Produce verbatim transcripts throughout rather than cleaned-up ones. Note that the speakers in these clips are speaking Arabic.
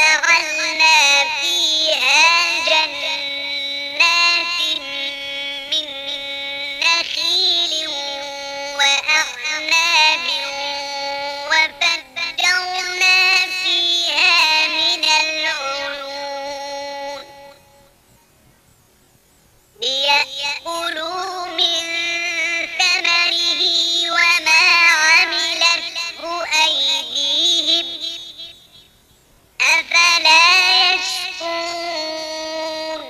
وجعلنا فيها جنات من نخيل وأعناب وفجرنا فيها من العيون ليأكلوا من ثمره وما عملته أيديهم أفلا يشكرون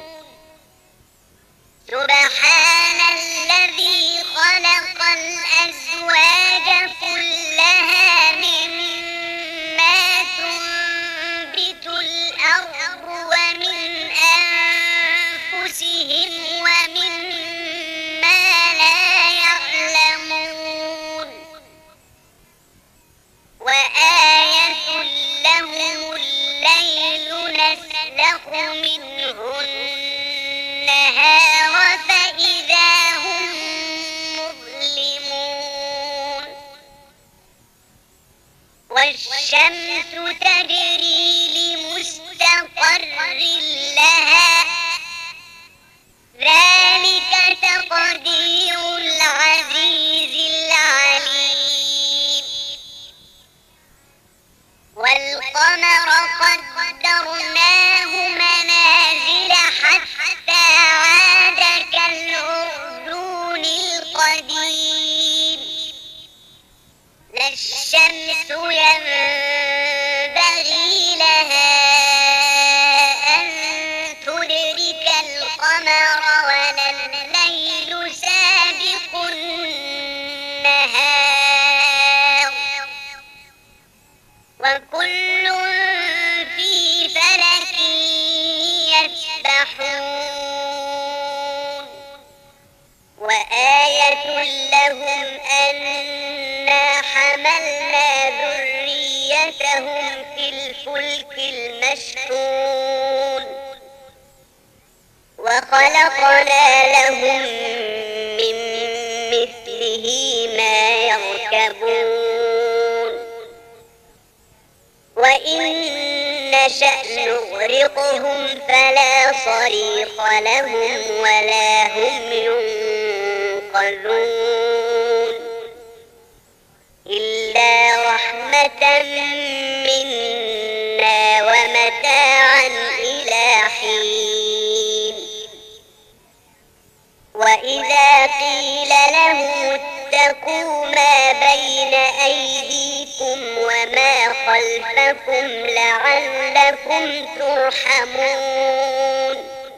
سبحان الذي خلق الأزواج كلها مما تنبت الأرض ومن أنفسهم ومما لا يعلمون وآية لهم الليل نسلخ منه النهار فإذا هم مظلمون والشمس تجري لمستقر لها ذلك تقدير العزيز العليم والقمر قدرناه منازل حتى عاد كالعرجون القديم لا الشمس ينبغي لها أن تدرك القمر ولا الليل سابق النهار وكل في فلك يسبحون وآية لهم أنا حملنا ذريتهم في الفلك المشحون وخلقنا لهم من مثله ما يركبون وإن نشأ نغرقهم فلا صريخ لهم ولا هم ينقذون إلا رحمة منا ومتاعا إلى حين وإذا قيل لهم اتقوا ما بين أيديكم وما خلفكم لعلكم ترحمون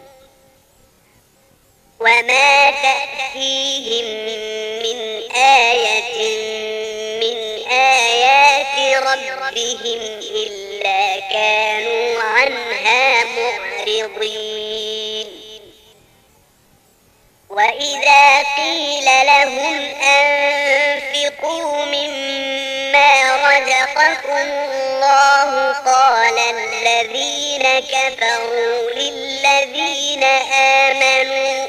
وما تأتيهم من آية من آيات ربهم إلا كانوا عنها معرضين وإذا قيل لهم أنفقوا مما رزقكم الله قال الذين كفروا للذين آمنوا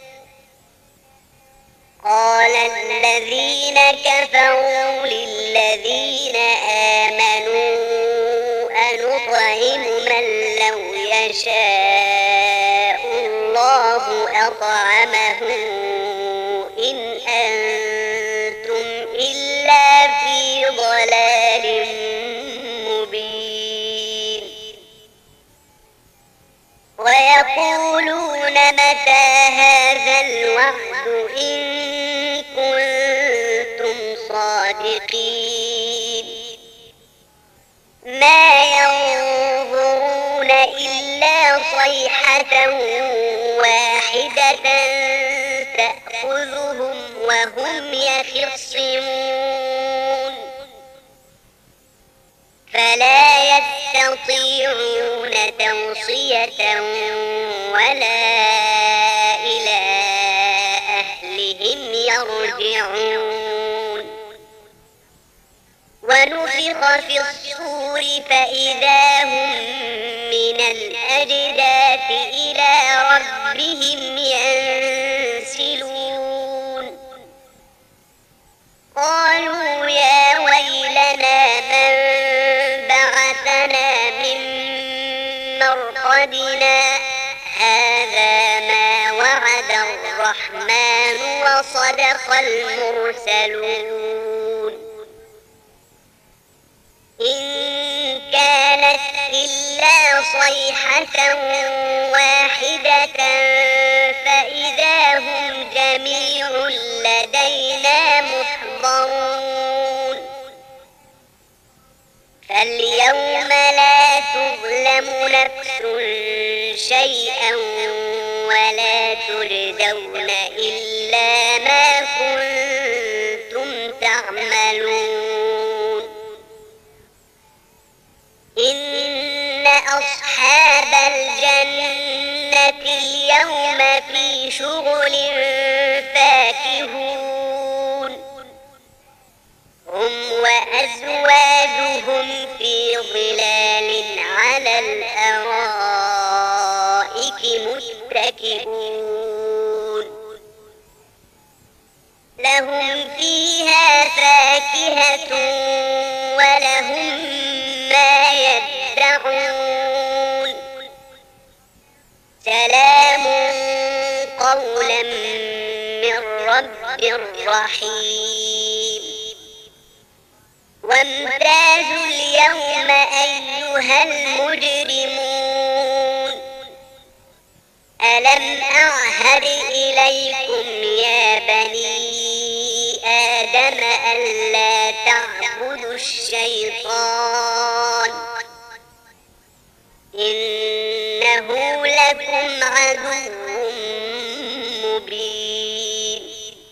قال الذين كفروا للذين آمنوا أنطعم من لو يشاء الله أطعمه إن أنتم إلا في ضلال مبين ويقولون متى هذا الوعد إن كنتم صادقين ما ينظرون إلا صيحة واحدة تأخذهم وهم يخصمون فلا يستطيعون توصية ولا إلى أهلهم يرجعون ونفخ في الصور فإذا هم من الأجداث إلى ربهم ينسلون قالوا يا ويلنا من بعثنا من مرقدنا هذا ما وعد الرحمن وصدق المرسلون إن كانت إلا صيحة واحدة فإذا هم جميع لدينا محضرون فاليوم لا تظلم نفس شيئا ولا تجزون إلا ما كنتم تعملون إن أصحاب الجنة اليوم في شغل فاكهون هم وأزواجهم في ظلال على الأرائك متكئون لهم فيها فاكهة ولهم ما يدعون سلام قولا من رب رحيم وامتازوا اليوم أيها المجرمون ألم أعهد إليكم يا بني آدم ألا تعبدوا الشيطان إنه لكم عدو مبين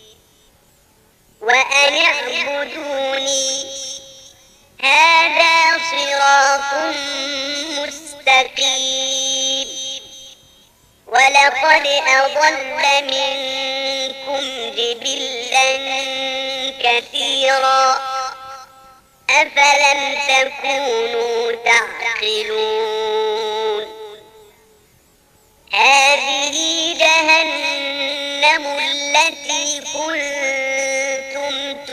وأن اعبدوني هذا صراط مستقيم ولقد أضل منكم جبلا كثيرا أفلم تكونوا تعقلون هذه جهنم التي كنتم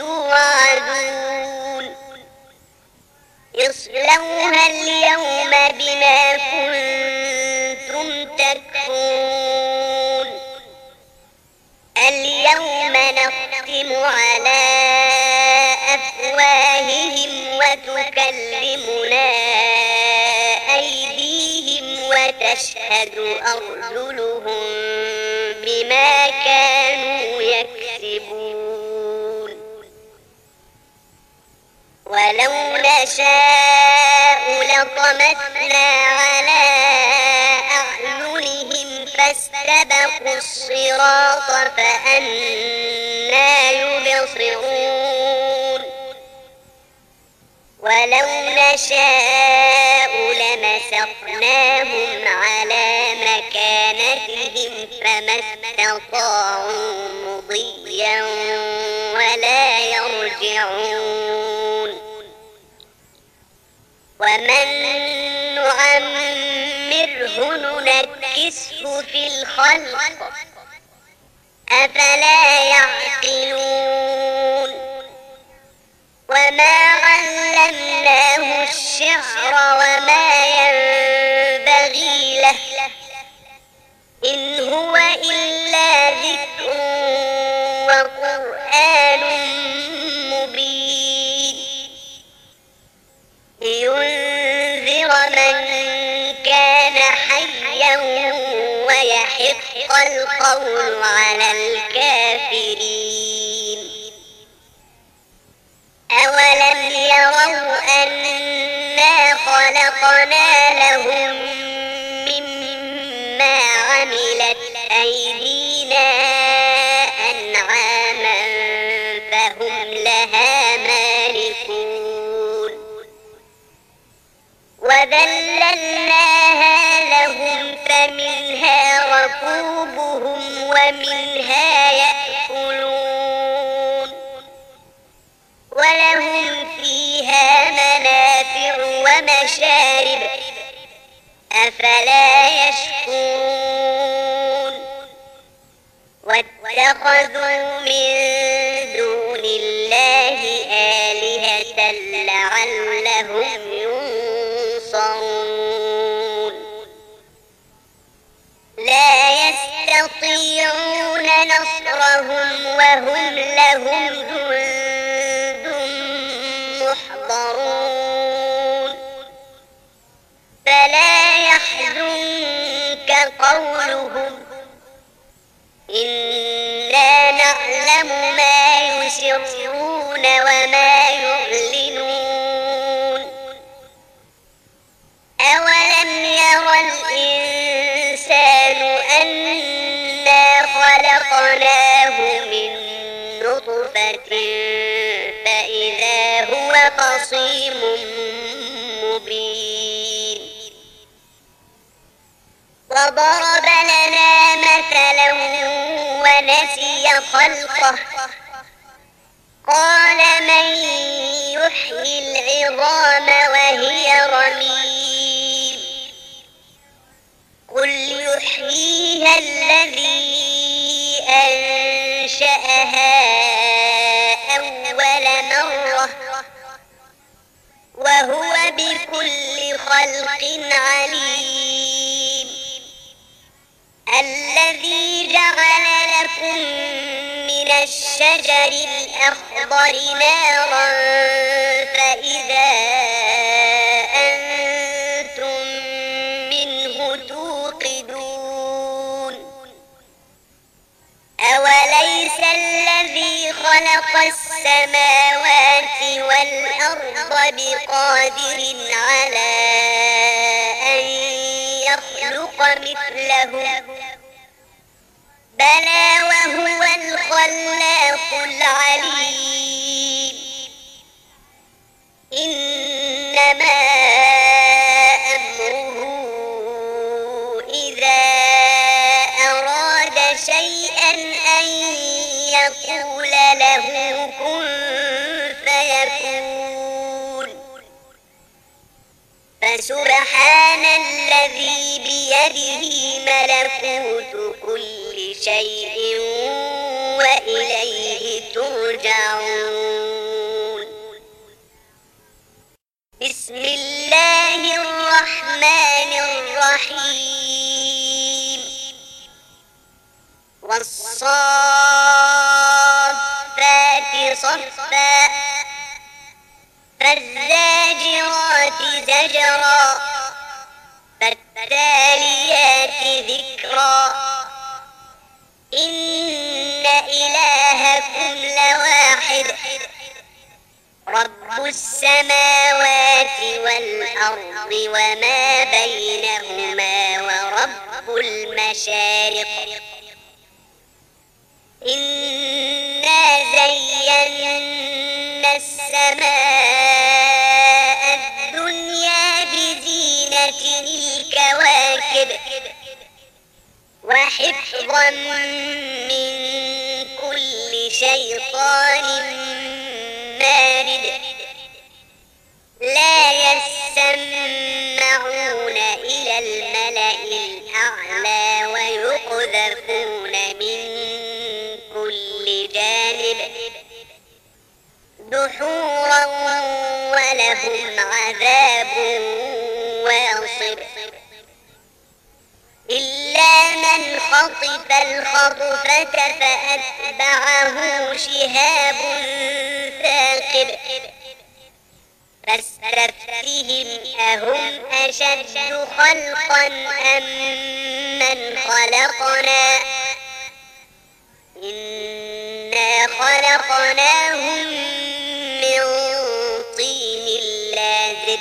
توعدون اصلوها اليوم بما كنتم تكفرون اليوم نختم على أفواههم وتكلمنا أيديهم وتشهد أرجلهم بما كانوا يكسبون ولو نشاء لطمسنا على أعينهم فاستبقوا الصراط فأنى يبصرون ولو نشاء لمسخناهم على مكانتهم فما استطاعوا مضيا ولا يرجعون ومن نعمره ننكسه في الخلق أفلا يعقلون وما علمناه الشعر وما ينبغي له إن هو إلا ذكر وقرآن مبين لينذر من كان حيا ويحق القول على الكافرين أولم يروا أنا خلقنا لهم مما عملت أيدينا أنعاما فهم لها مالكون وذللناها لهم فمنها ركوبهم ومنها يأكلون ولهم فيها منافع ومشارب أفلا يشكرون واتخذوا من دون الله آلهة لعلهم ينصرون وهم لهم جند محضرون فلا يحزنك قولهم إنا نعلم ما يسرون وما يعلنون أولم ير الإنسان أنا خلقناه من نطفة فإذا هو خصيم مبين وضرب لنا مثلا ونسي خلقه قال من يحيي العظام وهي رميم قل يحييها الذي أنشأها أول مرة وهو بكل خلق عليم الذي جعل لكم من الشجر الأخضر نارا فإذا أنتم منه توقدون أوليس الذي خلق السماوات والأرض بقادر على أن يخلق مثلهم بلى وهو الخلاق العليم إنما أمره إذا أراد شيئا أن يقول له كن فيكون فسبحان الذي بيده ملكوت كل شيء وإليه ترجعون بسم الله الرحمن الرحيم والصافات صفا فالزاجرات زجرا فالتاليات ذكرا إن إلهكم لواحد رب السماوات والأرض وما بينهما ورب المشارق إنا زينا السماء الدنيا بزينة الكواكب وحفظا من كل شيطان مارد لا يسمعون إلى الملأ الأعلى ويقذفون من كل جانب دحورا ولهم عذاب واصب إلا من خطف الخطفة فأتبعه شهاب ثاقب فاستفتهم أهم أشد خلقا أم من خلقنا إنا خلقناهم من طين لازب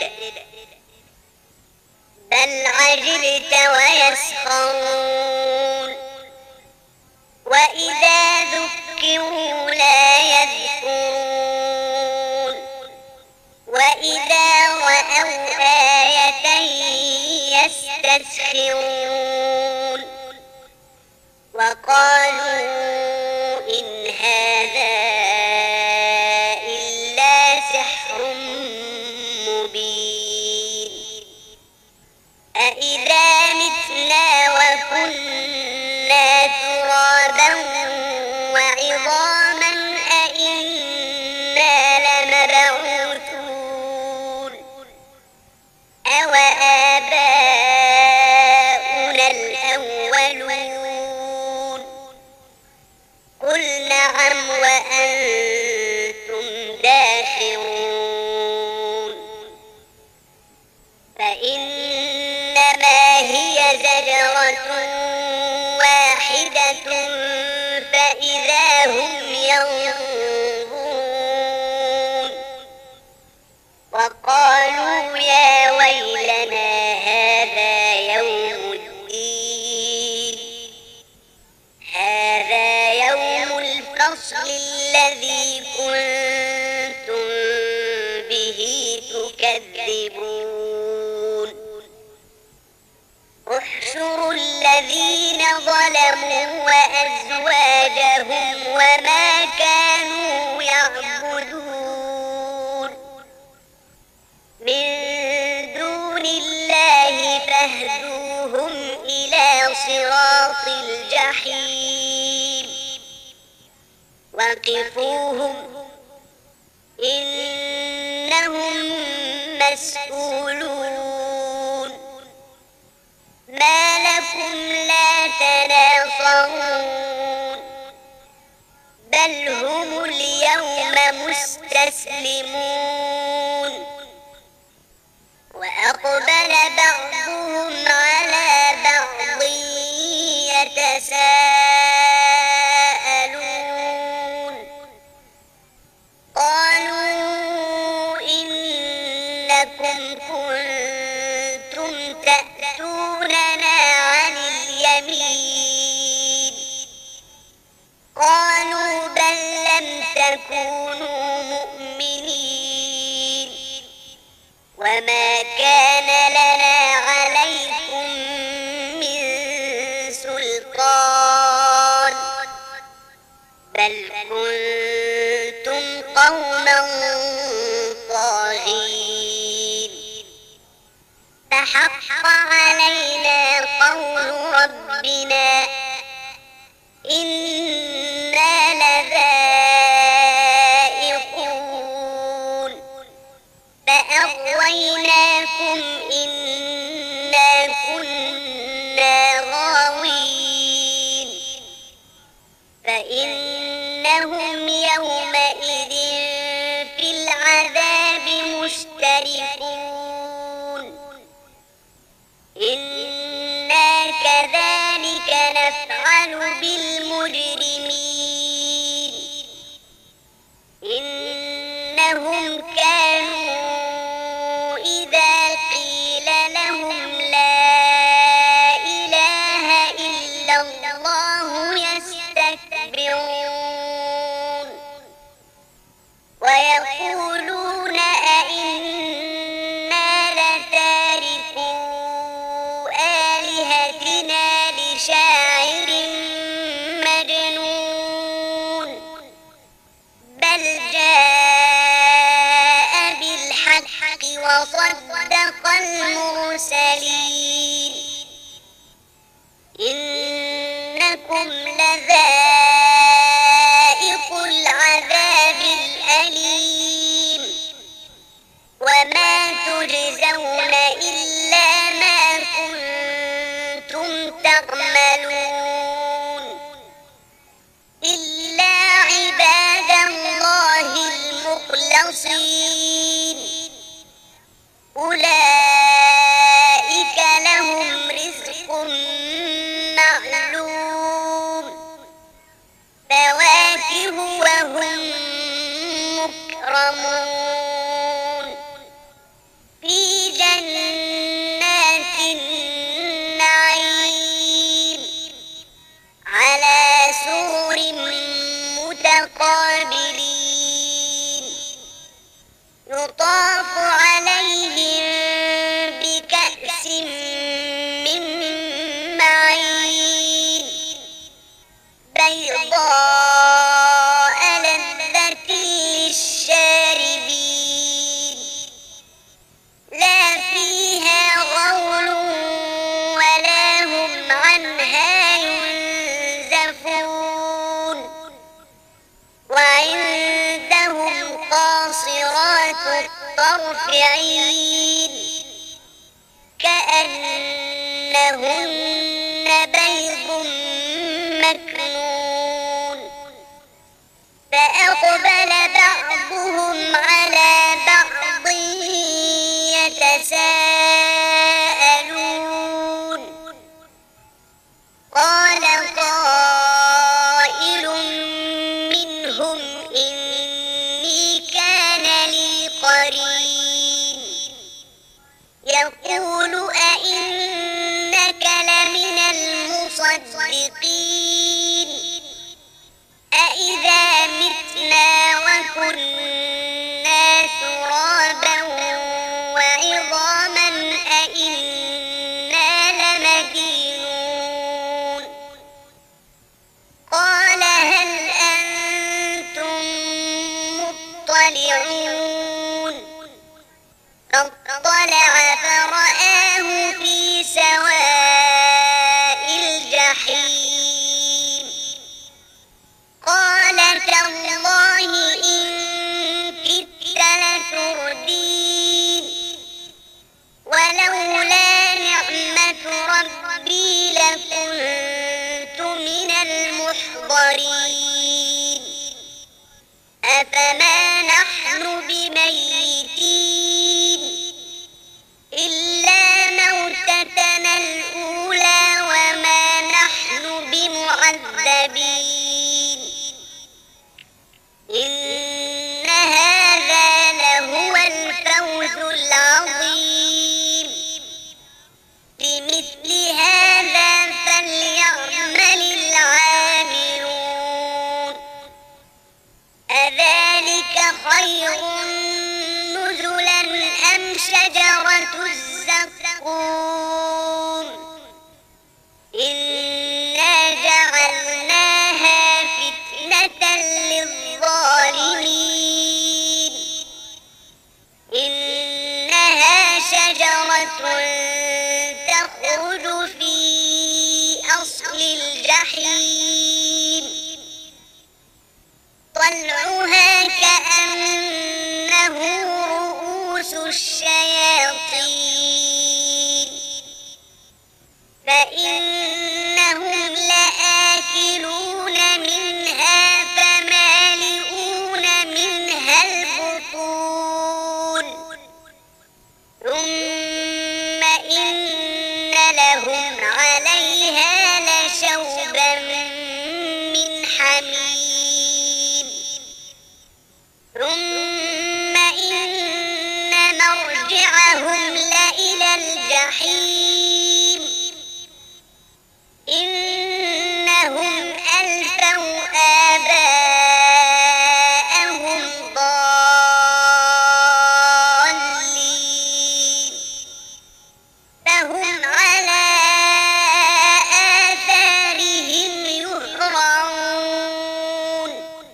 بل عجبت ويسخرون وإذا ذكروا لا يذكرون وإذا رأوا آية يستسخرون وقالوا إن هذا إلا سحر مبين أإذا متنا وكنا ترابا وعظاما أإنا لمبعوثون أوآباؤنا الأولون قل نعم زجرة واحدة فإذا هم ينظرون وقالوا يا ويلنا هذا يوم الدين هذا يوم الفصل الذي كنتم به تكذبون احشروا الذين ظلموا وأزواجهم وما كانوا يعبدون من دون الله فاهدوهم إلى صراط الجحيم وقفوهم إنهم مسؤولون ما لكم لا تناصرون بل هم اليوم مستسلمون وأقبل بعضهم على بعض يتساءلون قالوا إنكم كنتم تأتوننا عن اليمين قالوا بل لم تكونوا مؤمنين وما كان لنا عليكم من سلطان بل كنتم قوما طاغين فحق علينا قول ربنا إنا لذائقون فأغويناكم إنا كنا غاوين فإنهم يومئذ في العذاب مشتركون إنا كذلك نفعل بالمجرمين إنهم كانوا إذا قيل لهم لا إله إلا الله يستكبرون ويقولون أئنا لتاركو آلهتنا لشاعر مجنون بل جاء بالحق وصدق المرسلين إنكم لذائق العذاب الأليم وما تجزون إلا ما كنتم تعملون إلا عباد الله المخلصين أولئك لهم رزق معلوم فواكه وهم مكرمون في جنات النعيم على سرر متقابلين يطاف عليهم بكأس من معين بيضاء لذة للشاربين لا فيها غول ولا هم عنها ينزفون وعندهم قاصرات الطرف عين كأنهن بيض مكنون فأقبل بعضهم على بعض يتساءلون كنا ترابا وعظاما أئنا لمدينون قال هل أنتم مطلعون فاطلع فرآه في سواء الجحيم قال تالله إن كدت لتردين ولولا نعمة ربي لكنت من المحضرين أفما نحن بميتين إلا موتتنا الأولى وما نحن بمعذبين إن هذا لهو الفوز العظيم لمثل هذا فليعمل العاملون أذلك خير نزلا أم شجرة الزقوم إنا جعلناها فتنة للظالمين إنها شجرة تخرج في أصل الجحيم طلعها كأنه رؤوس الشياطين فإنهم لآكلون منها فمالئون منها البطون ثم إن لهم عليها لشوبا من حميم ثم إن مرجعهم لإلى الجحيم إنهم ألفوا آباءهم ضالين فهم على آثارهم يهرعون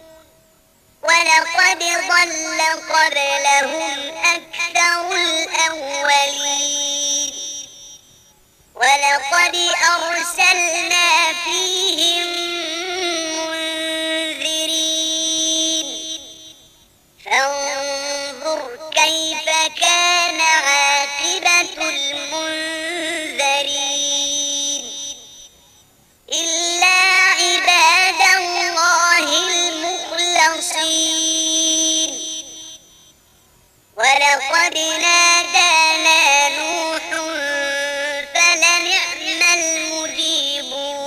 ولقد ضل قبلهم أكثر الأولين ولقد أرسلنا فيهم منذرين فانظر كيف كان عاقبة المنذرين إلا عباد الله المخلصين ولقد نادانا نوح فلنعم المجيبون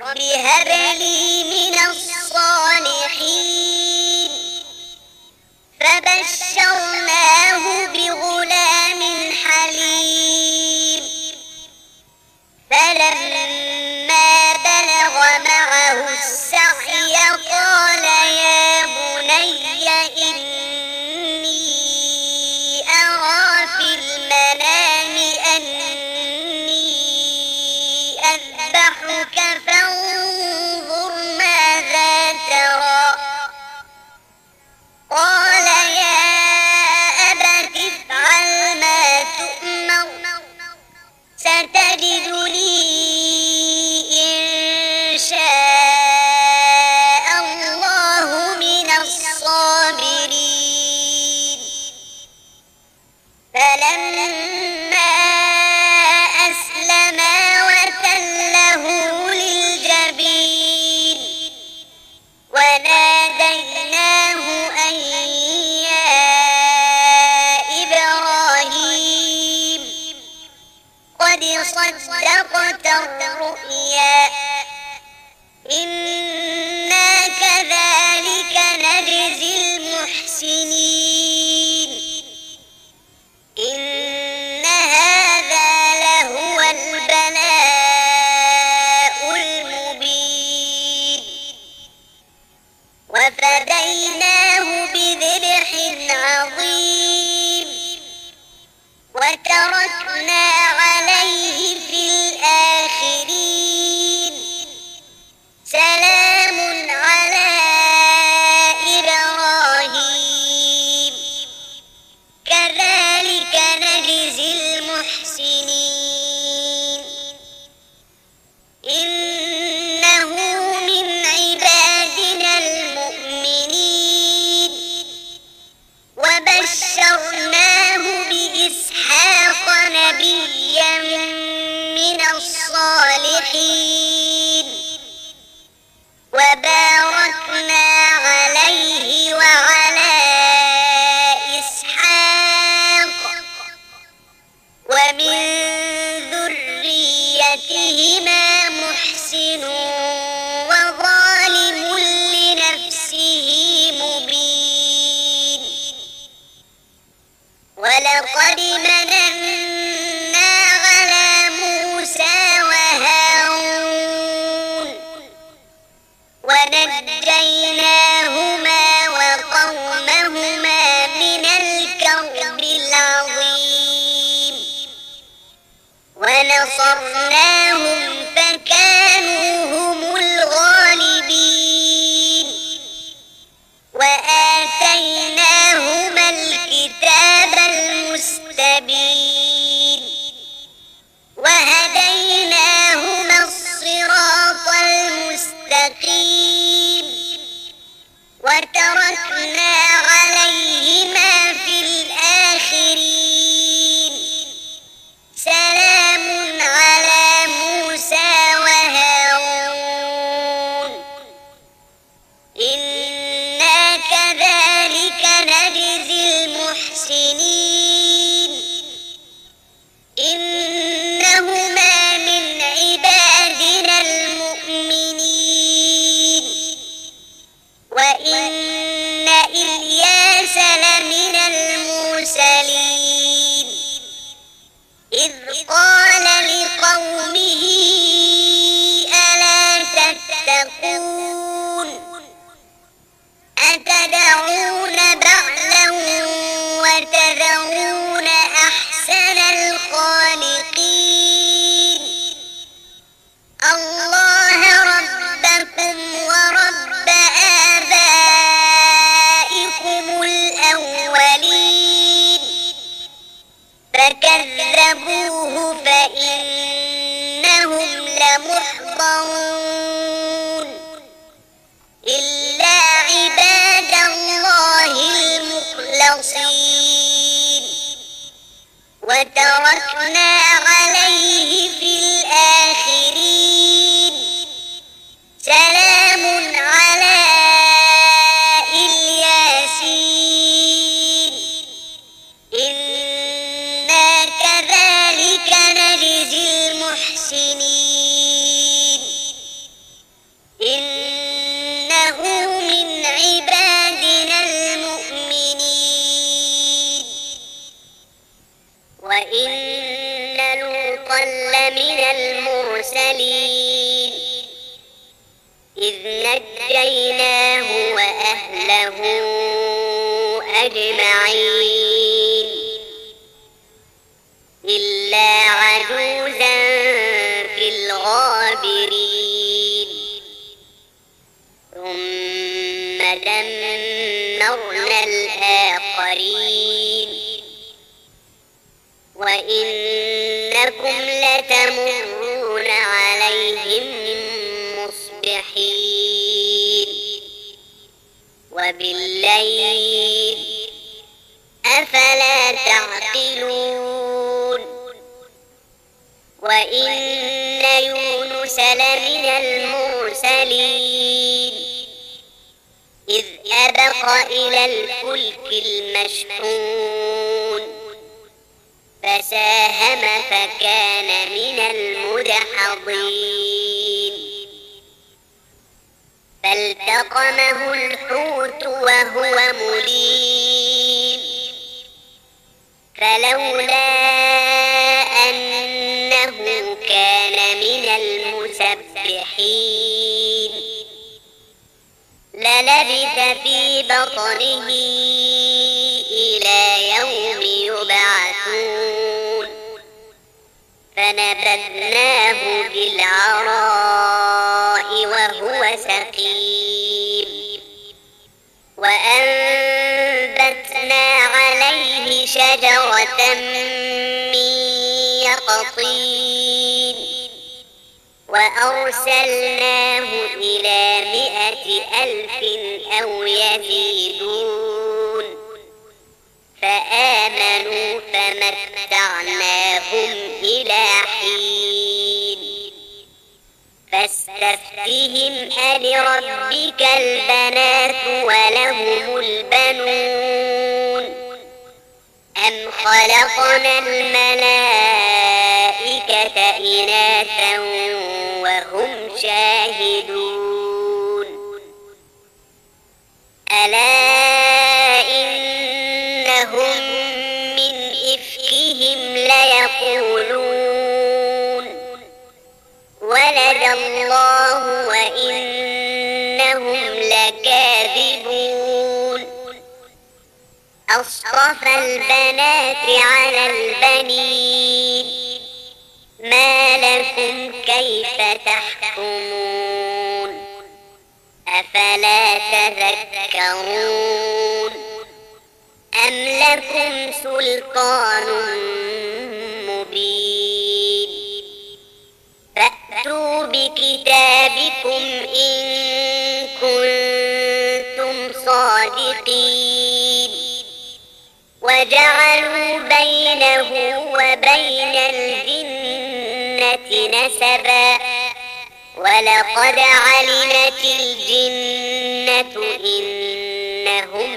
رب هب لي من الصالحين فبشرناه بغلام حليم فلما بلغ معه السعي قال يا بني إني أرى في المنام أني أذبحك فانظر ماذا ترى قال يا أبت افعل ما تؤمر ستجدني إن شاء الله من الصابرين فلما أسلما وتله للجبين وناديناه أن يا إبراهيم قد صدقت الرؤيا إنا كذلك نجزي المحسنين إن هذا لهو البلاء المبين وفديناه بذبح عظيم وتركنا عليه في الآخرين سلام على إبراهيم كذلك نجزي المحسنين إنه من عبادنا المؤمنين وبشرناه بإسحاق نبيا من الصالحين وباركنا عليه وعلى إسحاق ومن ذريتهما محسن وظالم لنفسه مبين ولقد مننا على موسى وهارون ونجيناهما وقومهما من الكرب العظيم ونصرناهم فكانوا هم الغالبين وآتيناهما الكتاب المستبين وهديناهما الصراط المستقيم وتركنا عليهما في الآخرين سلام على موسى وهارون إنا كذلك نجزي المحسنين إنهما من عبادنا المؤمنين وإن إلياس لمن المرسلين إذ قال لقومه ألا تتقون أتدعون بعلا وتذرون أحسن الخالقين الله ربكم ورب آبائكم الأولين فكذبوه فإنهم لمحضرون إلا عباد الله فنجيناه وأهله أجمعين إلا عجوزا في الغابرين ثم دمرنا الآخرين وإنكم لتمرون عليهم مصبحين وبالليل أفلا تعقلون وإن يونس لمن المرسلين إذ أبق إلى الفلك المشحون فساهم فكان من المدحضين فالتقمه الحوت وهو مليم فلولا أنه كان من المسبحين للبث في بطنه إلى يوم يبعثون فنبذناه بالعراء وهو سقيم وأنبتنا عليه شجرة من يقطين وأرسلناه إلى مئة ألف أو يزيدون فآمنوا فمتعناهم إلى حين فاستفتهم ألربك البنات ولهم البنون أم خلقنا الملائكة إناثا وهم شاهدون ألا إنهم من إفكهم ليقولون ولد الله وإنهم لكاذبون أصطفى البنات على البنين ما لكم كيف تحكمون أفلا تذكرون أم لكم سلطان مبين فأتوا بكتابكم إن كنتم صادقين وجعلوا بينه وبين الجنة نسبا ولقد علمت الجنة إنهم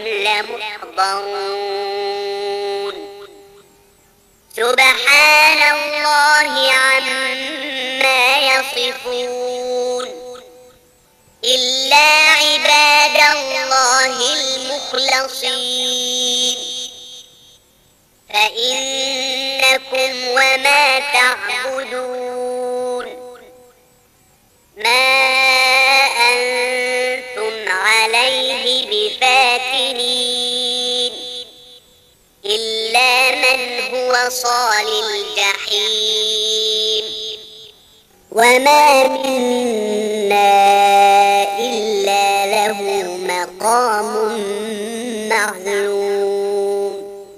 لمحضرون سبحان الله عما يصفون إلا عباد الله المخلصين فإنكم وما تعبدون ما أنتم عليه بفاتنين إلا من هو صال الجحيم وما منا إلا له مقام معلوم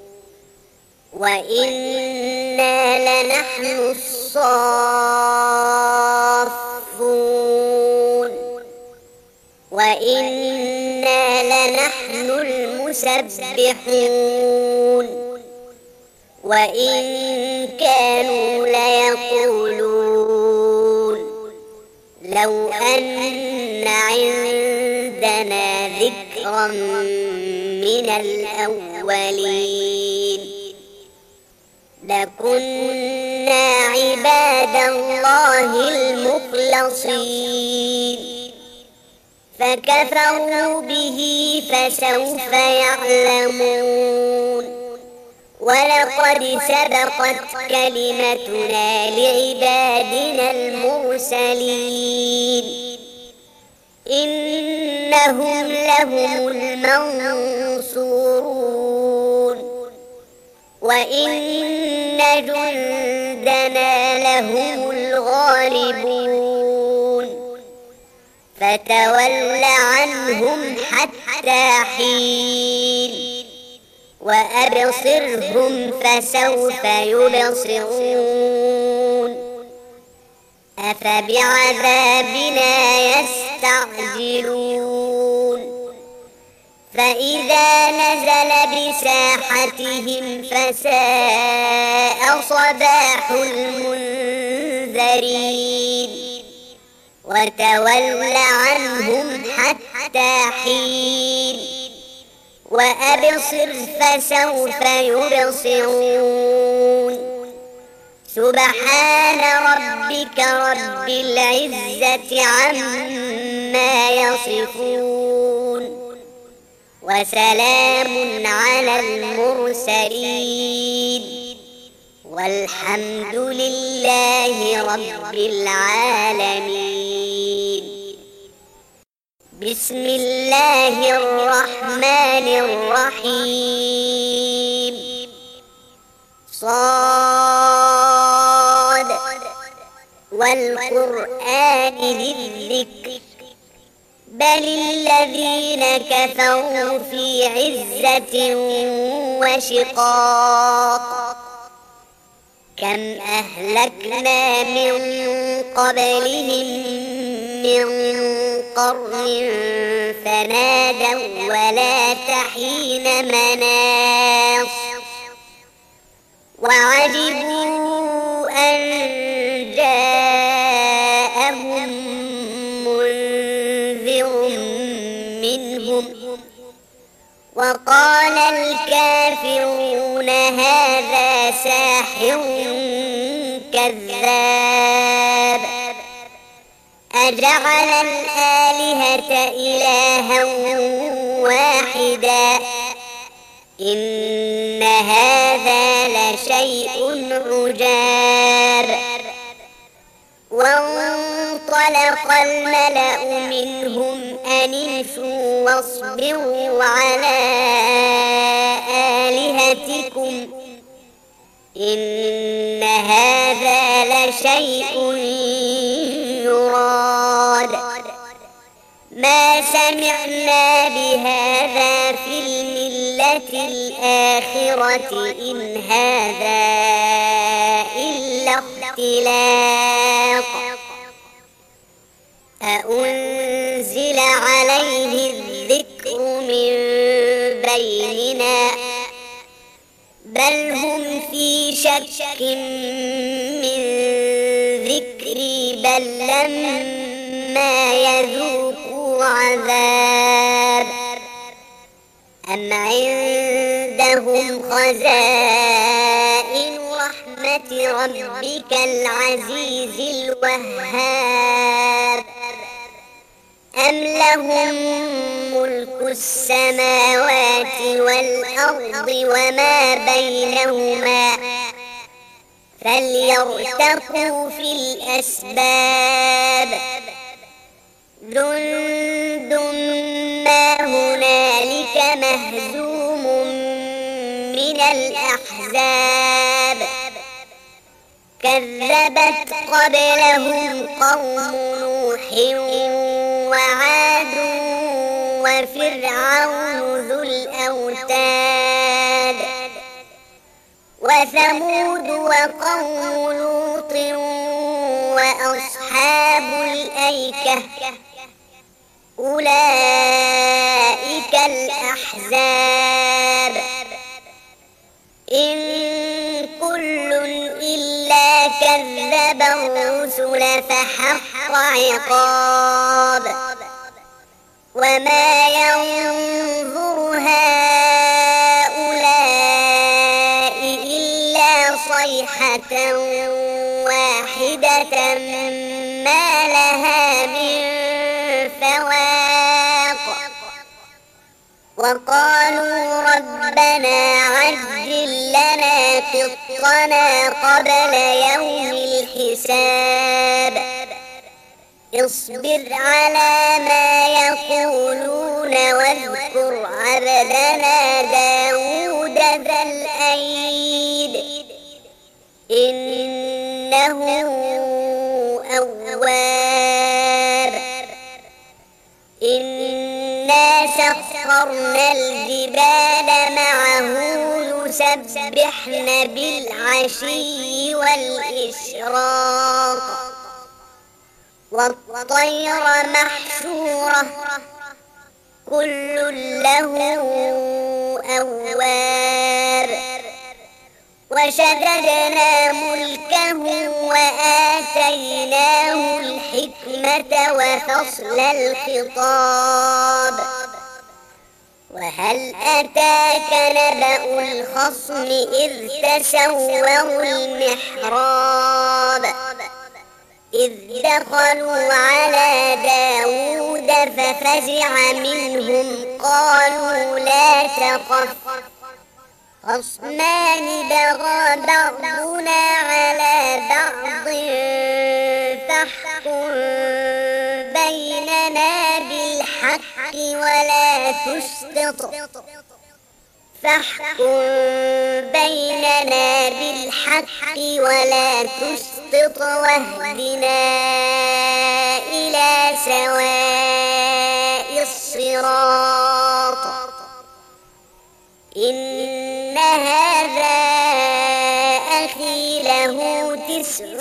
وإنا لنحن الصافون وإنا لنحن المسبحون وإن كانوا ليقولون لو أن عندنا ذكرا من الأولين لكنا عباد الله المخلصين فكفروا به فسوف يعلمون ولقد سبقت كلمتنا لعبادنا المرسلين إن إنهم لهم المنصورون وإن جندنا لهم الغالبون فتول عنهم حتى حين وأبصرهم فسوف يبصرون أفبعذابنا يستعجلون فإذا نزل بساحتهم فساء صباح المنذرين وتول عنهم حتى حين وأبصر فسوف يبصرون سبحان ربك رب العزة عما يصفون وسلام على المرسلين والحمد لله رب العالمين. بسم الله الرحمن الرحيم. صاد والقرآن ذي الذكر بل الذين كفروا في عزة وشقاق كم أهلكنا من قبلهم من قرن فنادوا ولا تحين مناص وعجبوا أن جاءهم منذر منهم وقال الكافرون هذا ساحر كذاب أجعل الآلهة إلها واحدا إن هذا لشيء عجاب وانطلق الملأ منهم أن امشوا واصبروا على آلهتكم إن هذا لشيء يراد ما سمعنا بهذا في الملة الآخرة إن هذا إلا اختلاق أأنزل عليه الذكر من بيننا بل هم في شك من ذكري بل لما يذوقوا عذاب أم عندهم خزائن رحمة ربك العزيز الوهاب أم لهم ملك السماوات والأرض وما بينهما فليرتقوا في الأسباب جند ما هنالك مهزوم من الأحزاب كذبت قبلهم قوم نوح وعاد وفرعون ذو الأوتاد وثمود وقوم لوط وأصحاب الأيكة أولئك الأحزاب إن كل إلا كذب الرسل فحق عقاب وما ينظر هؤلاء إلا صيحة واحدة ما لها من فواق وقالوا ربنا عجل لنا قطنا قبل يوم الحساب اصبر على ما يقولون واذكر عبدنا داود ذا الأيد إنه أواب إنا سخرنا الجبال معه يسبحن بالعشي والإشراق والطير محشورة كل له أواب وشددنا ملكه وآتيناه الحكمة وفصل الخطاب وهل أتاك نبأ الخصم إذ تسوروا المحراب إذ دخلوا على داود ففزع منهم قالوا لا تخف خصمان بغى بعضنا على بعض فاحكم بيننا بالحق ولا تشطط فاحكم بيننا بالحق ولا تشطط واهدنا إلى سواء الصراط إن هذا أخي له تسع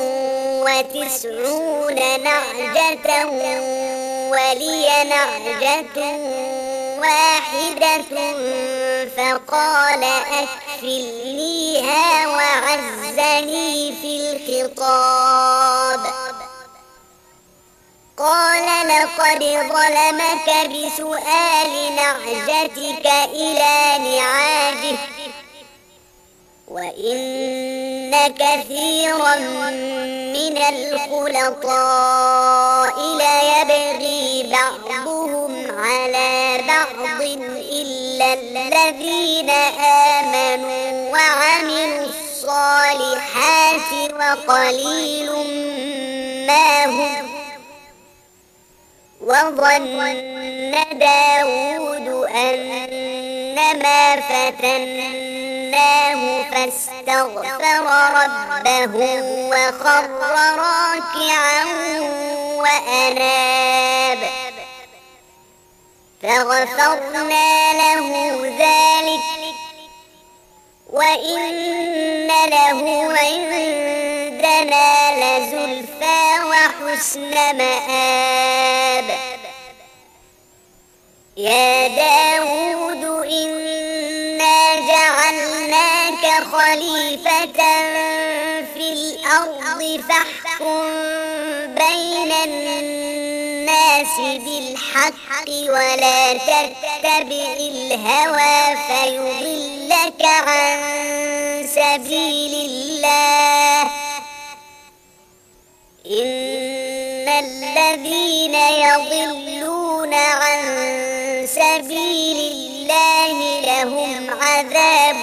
وتسعون نعجة ولي نعجة واحدة فقال أكفلنيها وعزني في الخطاب قال لقد ظلمك بسؤال نعجتك إلى نعاجه وإن كثيرا من الخلطاء ليبغي بعضهم على بعض إلا الذين آمنوا وعملوا الصالحات وقليل ما هم وظن داود أنما فتناه فاستغفر ربه وخر راكعا وأناب فغفرنا له ذلك وإن له عندنا لزلفى وحسن مآب يا داود إنا جعلناك خليفة في الأرض فاحكم بين الناس بالحق ولا تتبع الهوى فيضلك عن سبيل الله إن الذين يضلون عن سبيل الله لهم عذاب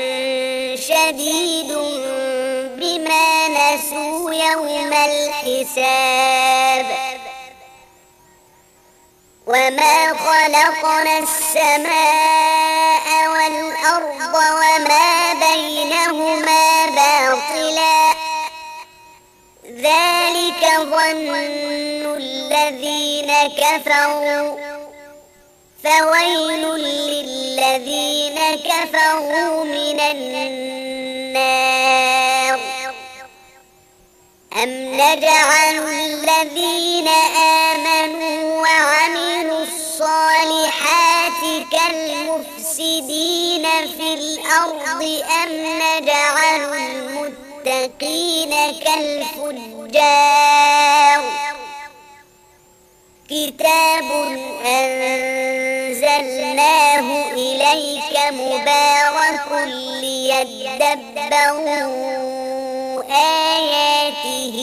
شديد بما نسوا يوم الحساب وما خلقنا السماء والأرض وما بينهما باطلا ذلك ظن الذين كفروا فويل للذين كفروا من النار أم نجعل الذين آمنوا وعملوا الصالحات كالمفسدين في الأرض أم نجعل المتقين كالفجار كتاب أنزلناه إليك مبارك ليدبروا آياته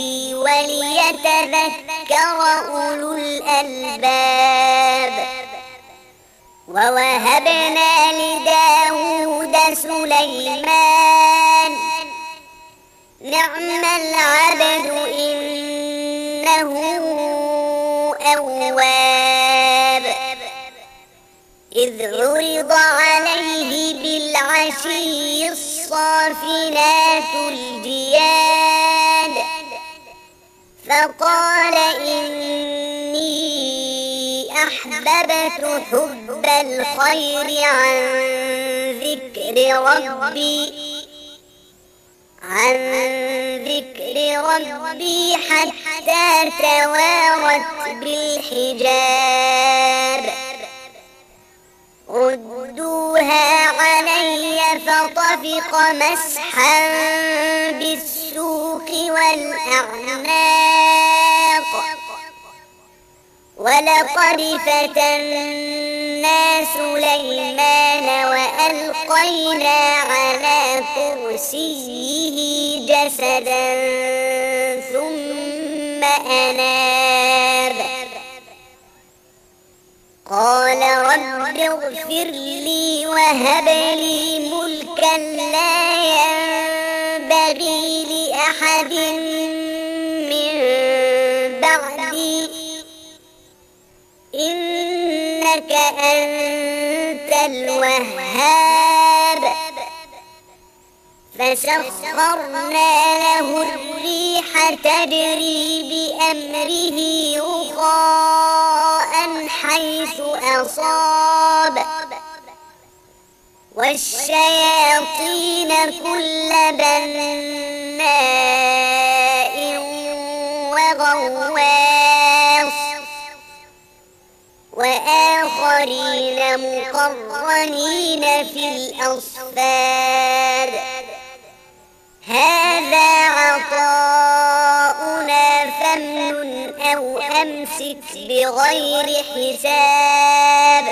وليتذكر أولو الألباب ووهبنا لداود سليمان نعم العبد إنه أواب إذ عرض عليه بالعشي الصافنات الجياد فقال إني أحببت حب الخير عن ذكر ربي عن ذكر ربي حتى توارت بالحجاب ردوها علي فطفق مسحا بالسوق والأعناق ولقد فتنا سليمان وألقينا على كرسيه جسدا ثم أناب قال رب اغفر لي وهب لي ملكا لا ينبغي لأحد من بعدي إنك أنت الوهاب فسخرنا له الريح تجري بأمره رخاء حيث أصاب والشياطين كل بناء وغواص وآخرين مقرنين في الأصفاد هذا عطاؤنا فامنن أو أمسك بغير حساب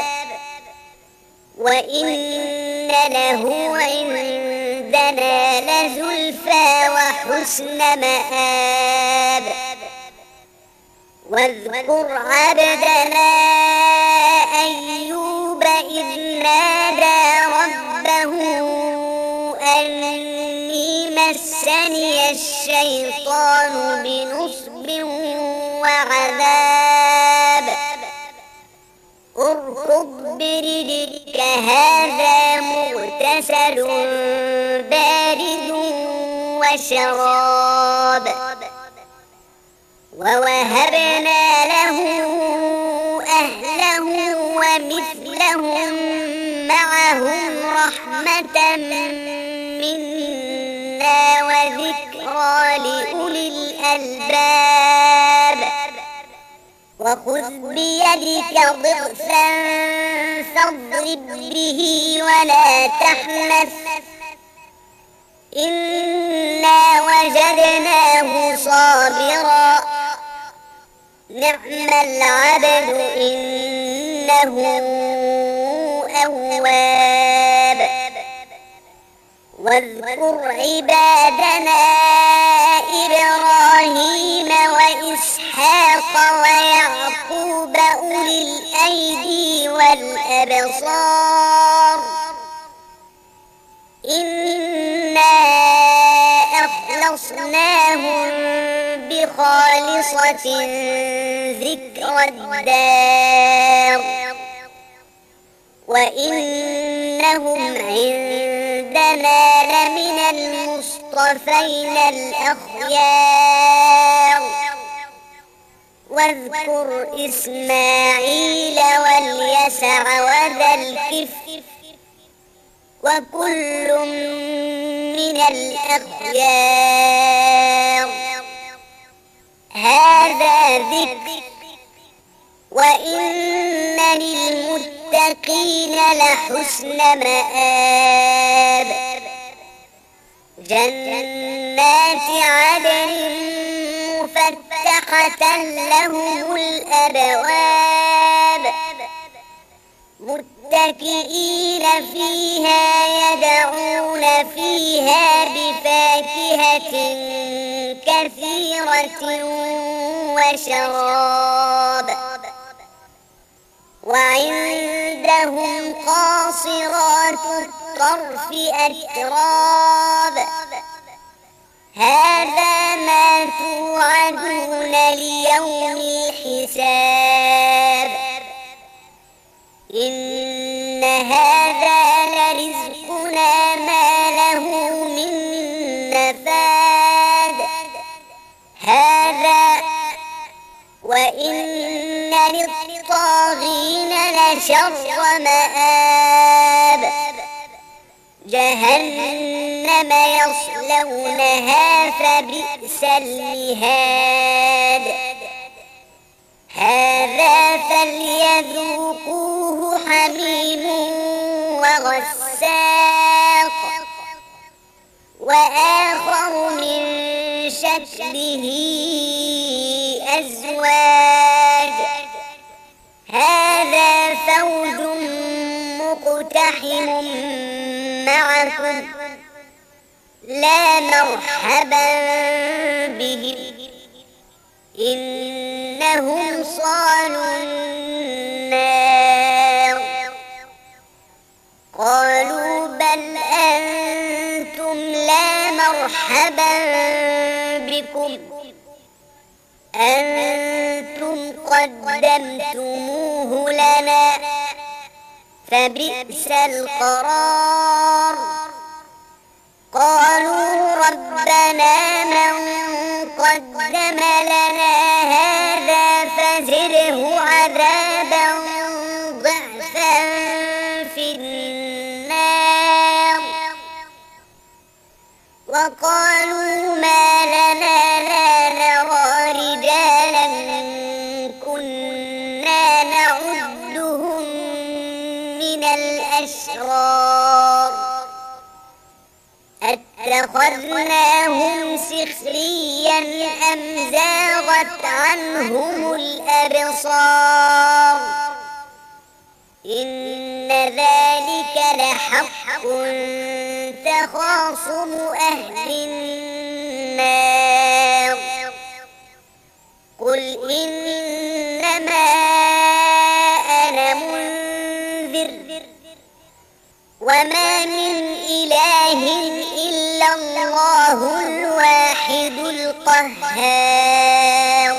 وإن له عندنا لزلفى وحسن مآب واذكر عبدنا أيوب إذ نادى ربه أني مسني الشيطان بنصب وعذاب اركض برجلك هذا مغتسل بارد وشراب ووهبنا له أهله ومثلهم معهم رحمة منا وذكرى لأولي الألباب وخذ بيدك ضغثا فاضرب به ولا تحنث إنا وجدناه صابرا نعم العبد إنه أواب واذكر عبادنا إبراهيم وإسحاق ويعقوب أولي الأيدي والأبصار إنا أخلصناهم بخالصة ذكر الدار وإنهم عندنا لمن المصطفين الأخيار واذكر إسماعيل واليسع وذا الكفل وكل من الأخيار هذا ذكر وإن للمتقين لحسن مآب جنات عدن مفتحة لهم الأبواب متكئين فيها يدعون فيها بفاكهة كثيرة وشراب وعندهم قاصرات الطرف أتراب هذا ما توعدون ليوم الحساب للطاغين لشر مآب جهنم يصلونها فبئس المهاد هذا فليذوقوه حميم وغساق وآخر من شكله أزواج هذا فوج مقتحم معكم لا مرحبا بهم إنهم صالوا النار قالوا بل أنتم لا مرحبا بكم أنتم قدمتموه لنا فبئس القرار قالوا ربنا من قدم لنا هذا فزده عذابا ضعفا في النار وقالوا ما لنا لا نرى رجالا كنا نعدهم من الأشرار اتخذناهم سخريا أم زاغت عنهم الأبصار إن ذلك لحق تخاصم أهل النار قل إنما أنا منذر وما من إله إلا الله الواحد القهار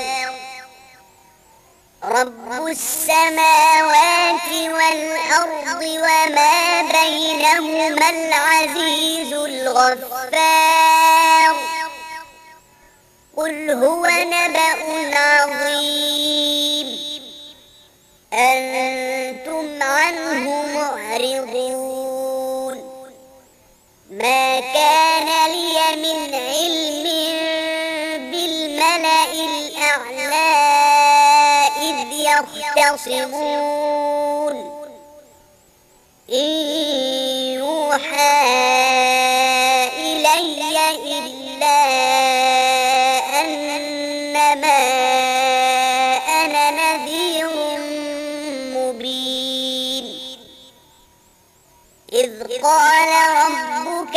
رب السماوات والأرض وما بينهما العزيز الغفار قل هو نبأ عظيم أنتم عنه معرضون ما كان لي من علم بالملأ الأعلى إذ يختصمون إن يوحى إلي إلا أنما أنا نذير مبين إذ قال ربك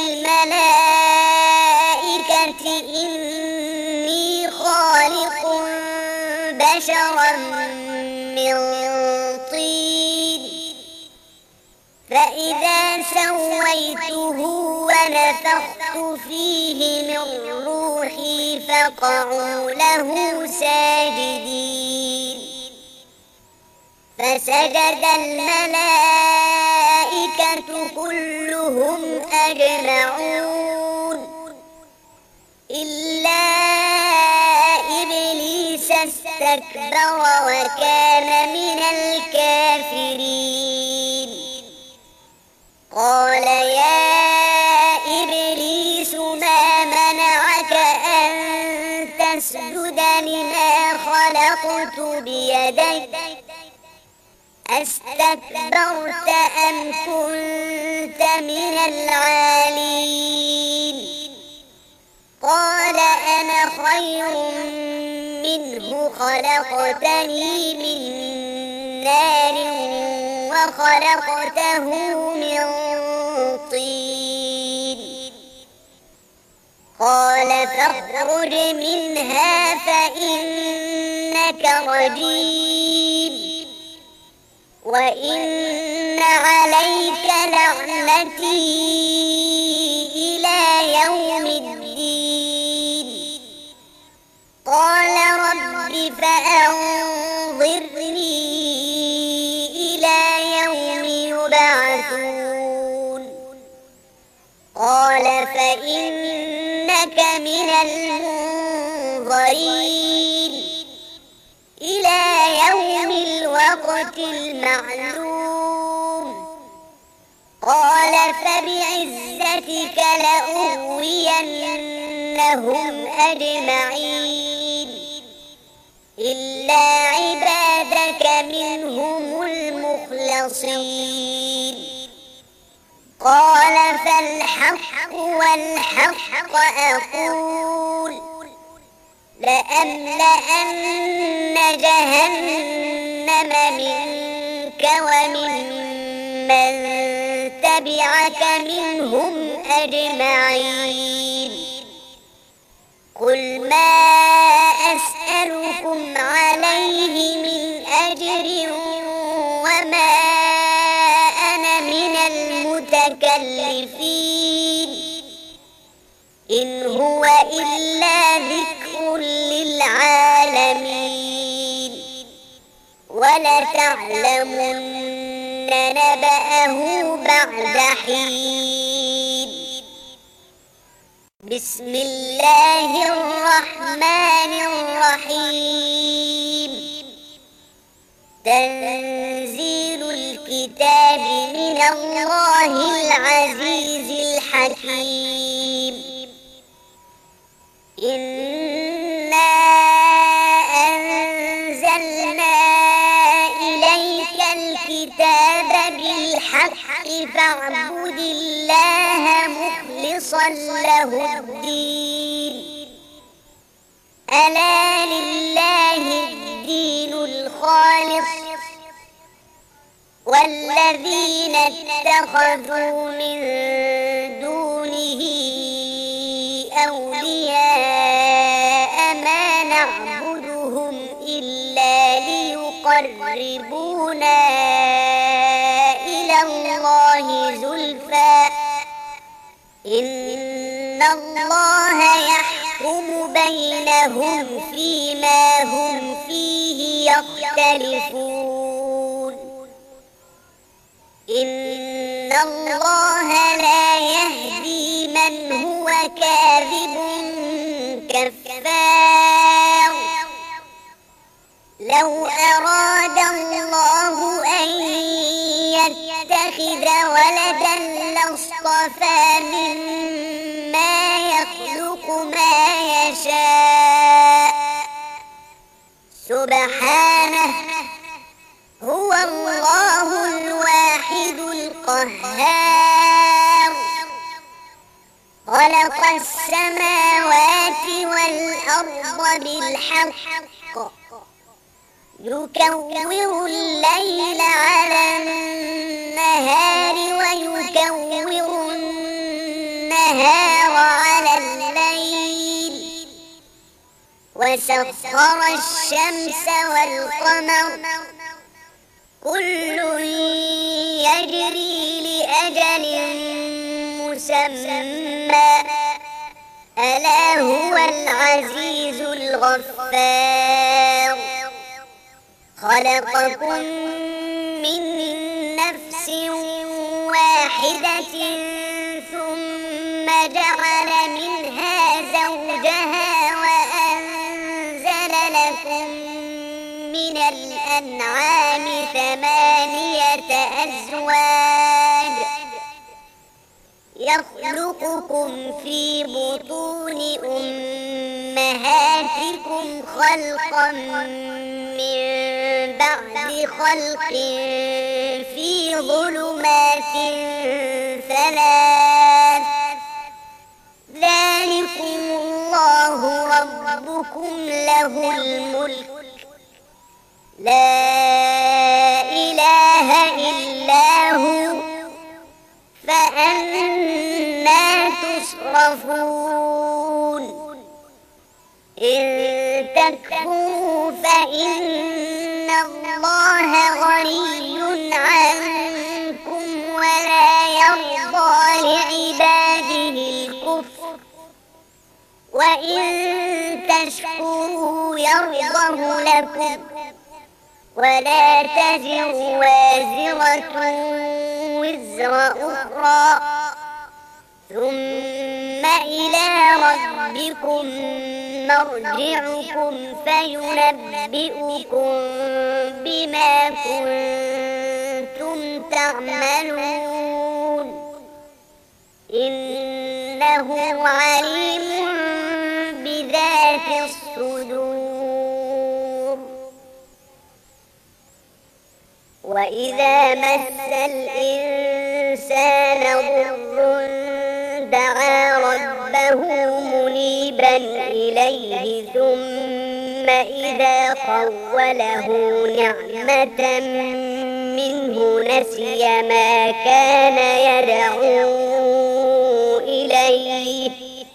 للملائكة إني خالق بشرا من طين فإذا سويته ونفخت فيه من روحي فقعوا له ساجدين فسجد الملائكة كلهم أجمعون إلا إبليس استكبر وكان من الكافرين قال يا إبليس ما منعك أن تسجد لما خلقت بيدي أستكبرت أم كنت من العالين قال أنا خير منه خلقتني من نار وخلقته من طين قال فاخرج منها فإنك رجيم وإن عليك لعنتي إلى يوم الدين قال رب فأنظرني إلى يوم يبعثون قال فإنك من المنظرين إلى يوم الوقت المعلوم قال فبعزتك لأغوينهم أجمعين إلا عبادك منهم المخلصين قال فالحق والحق أقول لأملأن جهنم منك ومن من تبعك منهم أجمعين قل ما أسألكم عليه من أجر وما أنا من المتكلفين إن هو إلا ذكر للعالمين ولتعلمن نبأه بعد حين بسم الله الرحمن الرحيم تنزيل الكتاب من الله العزيز الحكيم إنا أنزلنا إليك الكتاب بالحق فاعبد الله مخلصا له الدين ألا لله الدين الخالص والذين اتخذوا من دونه أولياء ما نعبدهم إلا ليقربونا إلى الله زلفى إن الله يحكم بينهم فيما هم فيه يختلفون إن الله لا يهدي من هو كاذب كفار لو أراد الله أن يتخذ ولدا لاصطفى مما يخلق ما يشاء سبحانه هو الله الواحد القهار خلق السماوات والأرض بالحق يكور الليل على النهار ويكور النهار على الليل وسخر الشمس والقمر كل يجري لأجل مسمى ألا هو العزيز الغفار خلقكم من نفس واحدة ثم جعل منها زوجها وأنزل لكم من الأنعام ثمانية أزواج يخلقكم في بطون أمهاتكم خلقا من بعد خلق في ظلمات ثلاث ذلكم الله ربكم له الملك لا إله إلا هو فأنا تصرفون إن تكفروا فإن الله غني عنكم ولا يرضى لعباده الكفر وإن تشكروا يرضه لكم ولا تزر وازرة وزر أخرى ثم إلى ربكم مرجعكم فينبئكم بما كنتم تعملون إنه عليم بذات الصدور. وإذا مس الإنسان ضر دعا ربه منيبا إليه ثم إذا خوله نعمة منه نسي ما كان يدعو إليه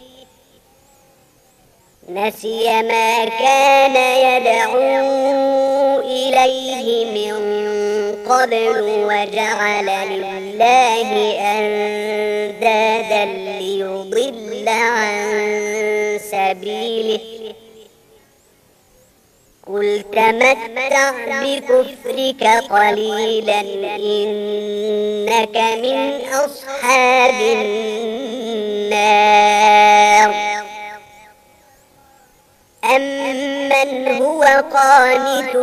نسي ما كان يدعو إليه من قبل وجعل لله أندادا ليضل عن سبيله قل تمتع بكفرك قليلا إنك من أصحاب النار. أمن هو قانت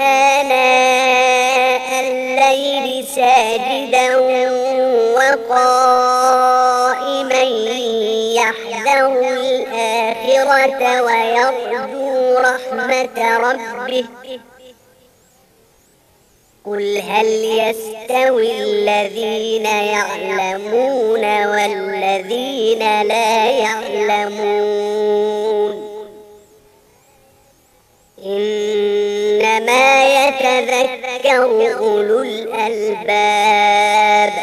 آناء الليل ساجدا وقائما يحذر الآخرة ويرجو رحمة ربه قل هل يستوي الذين يعلمون والذين لا يعلمون إنما يتذكر أولو الألباب.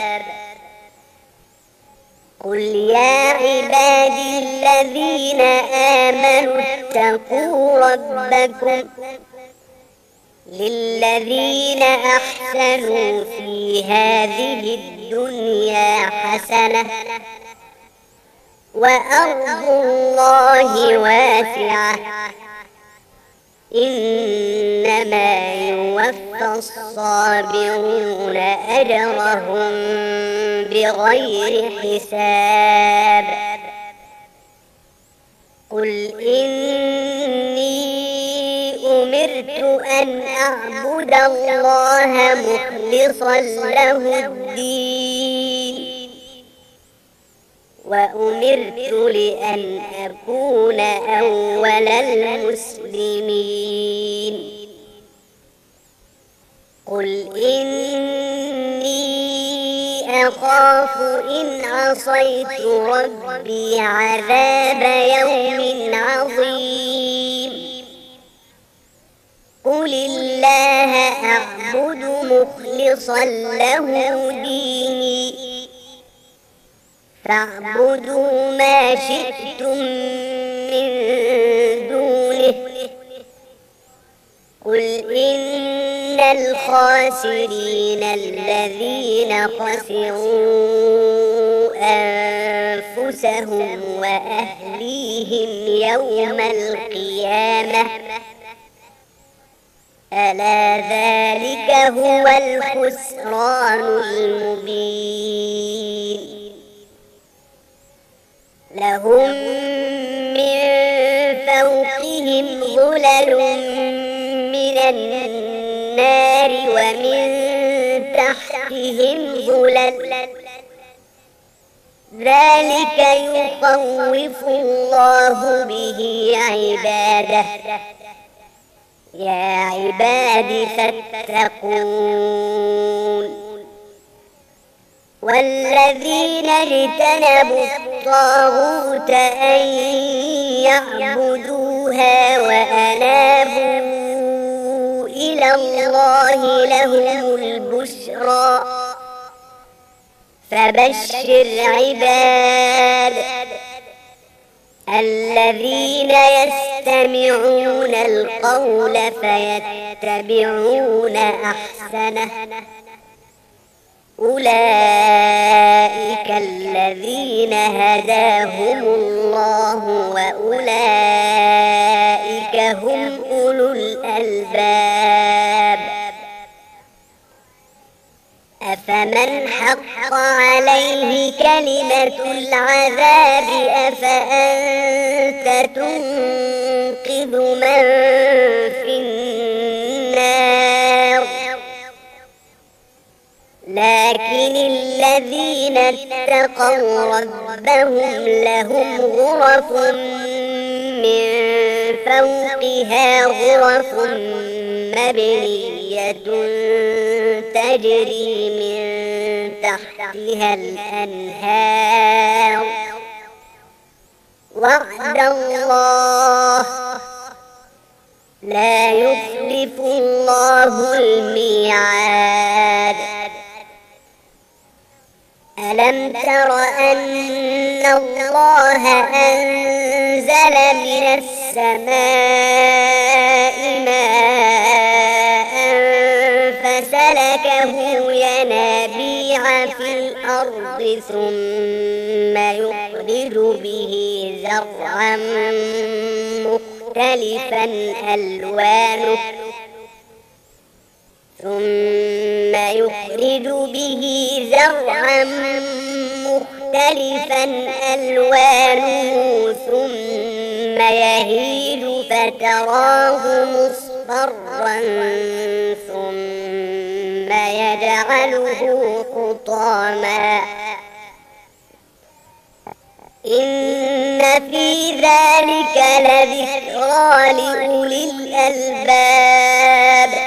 قل يا عبادي الذين آمنوا اتقوا ربكم للذين أحسنوا في هذه الدنيا حسنة وأرض الله واسعة إنما يوفى الصابرون أجرهم بغير حساب. قل إني أمرت أن أعبد الله مخلصا له الدين وأمرت لأن أكون أول المسلمين. قل إني أخاف إن عصيت ربي عذاب يوم عظيم. قل الله أعبد مخلصا له ديني فاعبدوا ما شئتم من دونه. قل إن الخاسرين الذين خسروا أنفسهم وأهليهم يوم القيامة ألا ذلك هو الخسران المبين. لهم من فوقهم ظلل من النار ومن تحتهم ظلل ذلك يخوف الله به عباده يا عباد فاتقون. والذين اجتنبوا الطاغوت أن يعبدوها وأنابوا إلى الله لهم البشرى فبشر عباد الذين يستمعون القول فيتبعون أحسنه أولئك الذين هداهم الله وأولئك هم أولو الألباب. أفمن حق عليه كلمة العذاب أفأنت تنقذ من في النار الذين اتقوا ربهم لهم غرف من فوقها غرف مبنية تجري من تحتها الأنهار وعد الله لا يخلف الله الميعاد. ألم تر أن الله أنزل من السماء ماء فسلكه ينابيع في الأرض ثم يخرج به زرعا مختلفا ألوانه ثم يخرج به زرعا مختلفا ألوانه ثم يهيج فتراه مصفرا ثم يجعله حطاما إن في ذلك لذكرى لأولي الألباب.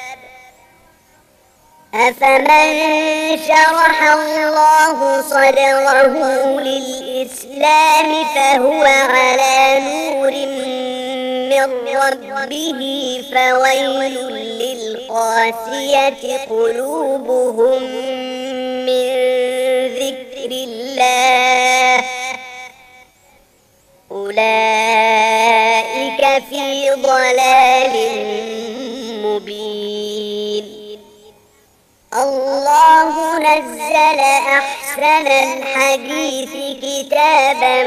أفمن شرح الله صدره للإسلام فهو على نور من ربه فويل للقاسية قلوبهم من ذكر الله أولئك في ضلال مبين. الله نزل أحسن الحديث كتابا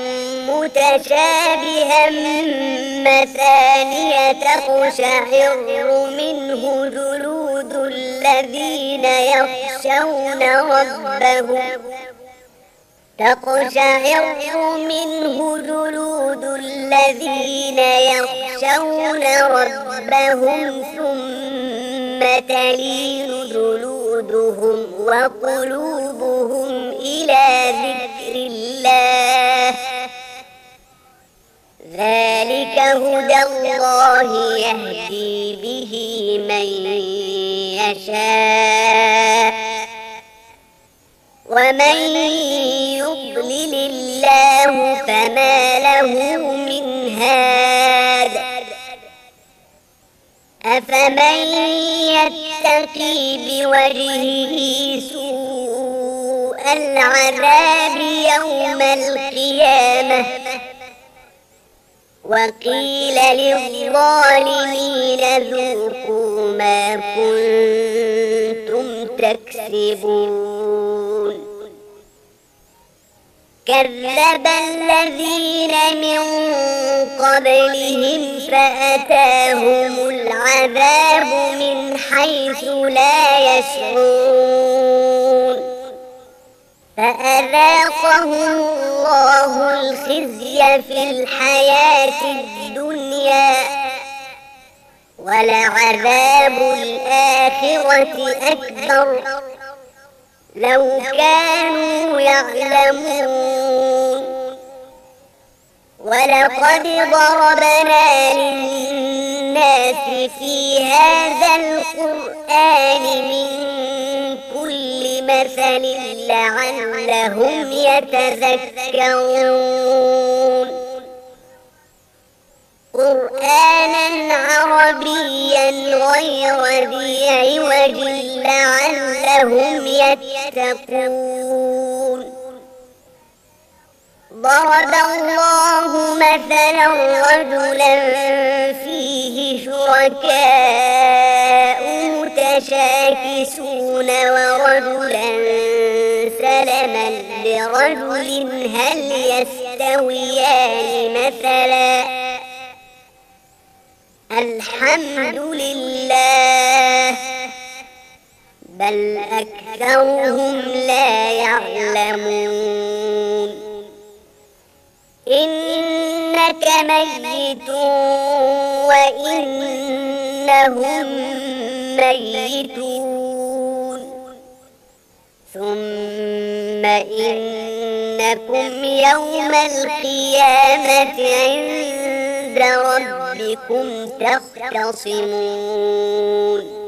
متشابها مثانية تقشعر منه جلود الذين يخشون ربهم تقشعر منه جلود الذين يخشون ربهم ثم تلين جلودهم وقلوبهم إلى ذكر الله ذلك هدى الله يهدي به من يشاء ومن يضلل الله فما له من هاد. أفمن يتقي بوجهه سوء العذاب يوم القيامة وقيل للظالمين ذوقوا ما كنتم تكسبون. كذب الذين من قبلهم فأتاهم العذاب من حيث لا يشعرون فأذاقهم الله الخزي في الحياة الدنيا ولعذاب الآخرة أكبر لو كانوا يعلمون. ولقد ضربنا للناس في هذا القرآن من كل مثل لعلهم يتذكرون قرآنا عربيا غير ذي عوج لعلهم يتقون. ضرب الله مثلا رجلا فيه شركاء متشاكسون ورجلا سلما لرجل هل يستويان مثلا الحمد لله بل أكثرهم لا يعلمون. إنك ميت وإنهم ميتون ثم إنكم يوم القيامة عند ربكم تختصمون